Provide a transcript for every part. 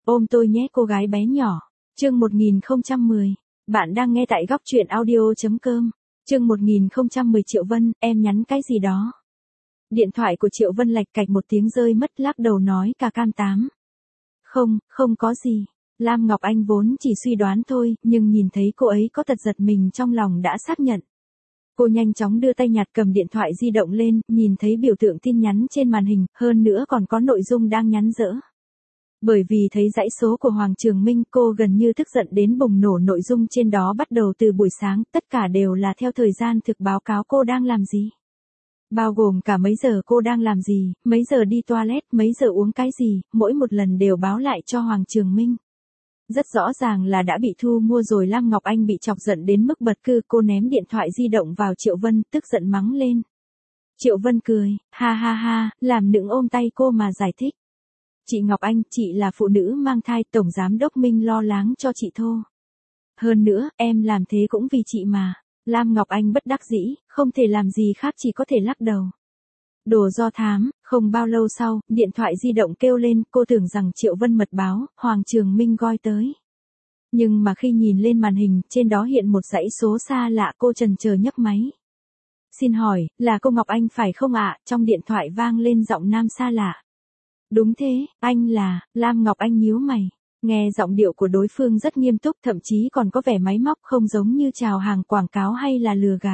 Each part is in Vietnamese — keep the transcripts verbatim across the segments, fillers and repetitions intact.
Ôm tôi nhé cô gái bé nhỏ. Chương một nghìn không trăm mười. Bạn đang nghe tại góc truyện audio.com. Chương một nghìn không trăm mười Triệu Vân, em nhắn cái gì đó. Điện thoại của Triệu Vân lạch cạch một tiếng rơi mất, lắc đầu nói cà cam tám. Không, không có gì. Lam Ngọc Anh vốn chỉ suy đoán thôi, nhưng nhìn thấy cô ấy có tật giật mình trong lòng đã xác nhận. Cô nhanh chóng đưa tay nhặt cầm điện thoại di động lên, nhìn thấy biểu tượng tin nhắn trên màn hình, hơn nữa còn có nội dung đang nhắn dỡ. Bởi vì thấy dãy số của Hoàng Trường Minh, cô gần như tức giận đến bùng nổ. Nội dung trên đó bắt đầu từ buổi sáng, tất cả đều là theo thời gian thực báo cáo cô đang làm gì. Bao gồm cả mấy giờ cô đang làm gì, mấy giờ đi toilet, mấy giờ uống cái gì, mỗi một lần đều báo lại cho Hoàng Trường Minh. Rất rõ ràng là đã bị thu mua rồi. Lam Ngọc Anh bị chọc giận đến mức bật cư, cô ném điện thoại di động vào Triệu Vân, tức giận mắng lên. Triệu Vân cười, ha ha ha, làm nựng ôm tay cô mà giải thích. Chị Ngọc Anh, chị là phụ nữ mang thai, Tổng Giám Đốc Minh lo lắng cho chị thô. Hơn nữa, em làm thế cũng vì chị mà. Lam Ngọc Anh bất đắc dĩ, không thể làm gì khác chỉ có thể lắc đầu. Đồ do thám. Không bao lâu sau, điện thoại di động kêu lên, cô tưởng rằng Triệu Vân mật báo, Hoàng Trường Minh gọi tới. Nhưng mà khi nhìn lên màn hình, trên đó hiện một dãy số xa lạ, cô chần chờ nhấc máy. Xin hỏi, là cô Ngọc Anh phải không ạ? Trong điện thoại vang lên giọng nam xa lạ. Đúng thế, anh là. Lam Ngọc Anh nhíu mày. Nghe giọng điệu của đối phương rất nghiêm túc, thậm chí còn có vẻ máy móc, không giống như chào hàng quảng cáo hay là lừa gạt.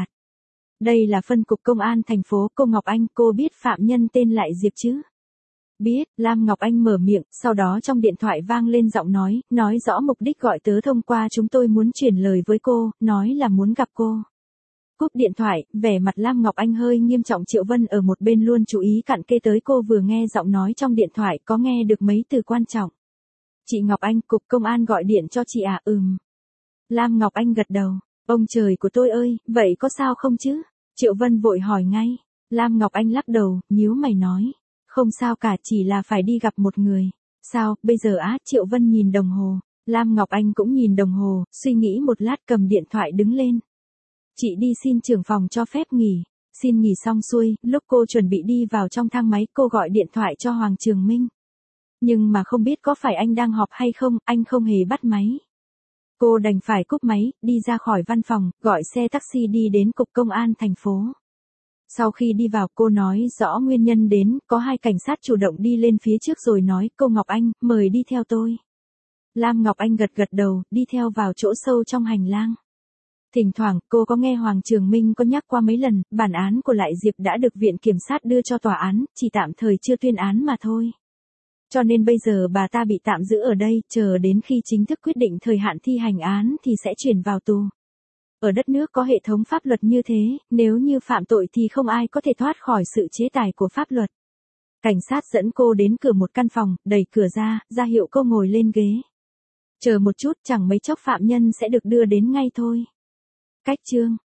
Đây là phân cục công an thành phố. Cô Ngọc Anh, cô biết phạm nhân tên Lại Diệp chứ? Biết. Lam Ngọc Anh mở miệng, sau đó trong điện thoại vang lên giọng nói, nói rõ mục đích gọi tớ thông qua chúng tôi muốn chuyển lời với cô, nói là muốn gặp cô. Cúp điện thoại, vẻ mặt Lam Ngọc Anh hơi nghiêm trọng. Triệu Vân ở một bên luôn chú ý cặn kẽ tới cô, vừa nghe giọng nói trong điện thoại có nghe được mấy từ quan trọng. Chị Ngọc Anh, cục công an gọi điện cho chị à? Ừm. Lam Ngọc Anh gật đầu. Ông trời của tôi ơi, vậy có sao không chứ? Triệu Vân vội hỏi ngay. Lam Ngọc Anh lắc đầu, nhíu mày nói. Không sao cả, chỉ là phải đi gặp một người. Sao, bây giờ á? Triệu Vân nhìn đồng hồ. Lam Ngọc Anh cũng nhìn đồng hồ, suy nghĩ một lát cầm điện thoại đứng lên. Chị đi xin trưởng phòng cho phép nghỉ. Xin nghỉ xong xuôi, lúc cô chuẩn bị đi vào trong thang máy, cô gọi điện thoại cho Hoàng Trường Minh. Nhưng mà không biết có phải anh đang họp hay không, anh không hề bắt máy. Cô đành phải cúp máy, đi ra khỏi văn phòng, gọi xe taxi đi đến cục công an thành phố. Sau khi đi vào, cô nói rõ nguyên nhân đến, có hai cảnh sát chủ động đi lên phía trước rồi nói, cô Ngọc Anh, mời đi theo tôi. Lam Ngọc Anh gật gật đầu, đi theo vào chỗ sâu trong hành lang. Thỉnh thoảng, cô có nghe Hoàng Trường Minh có nhắc qua mấy lần, bản án của Lại Diệp đã được viện kiểm sát đưa cho tòa án, chỉ tạm thời chưa tuyên án mà thôi. Cho nên bây giờ bà ta bị tạm giữ ở đây, chờ đến khi chính thức quyết định thời hạn thi hành án thì sẽ chuyển vào tù. Ở đất nước có hệ thống pháp luật như thế, nếu như phạm tội thì không ai có thể thoát khỏi sự chế tài của pháp luật. Cảnh sát dẫn cô đến cửa một căn phòng, đẩy cửa ra, ra hiệu cô ngồi lên ghế. Chờ một chút, chẳng mấy chốc phạm nhân sẽ được đưa đến ngay thôi. Cách chương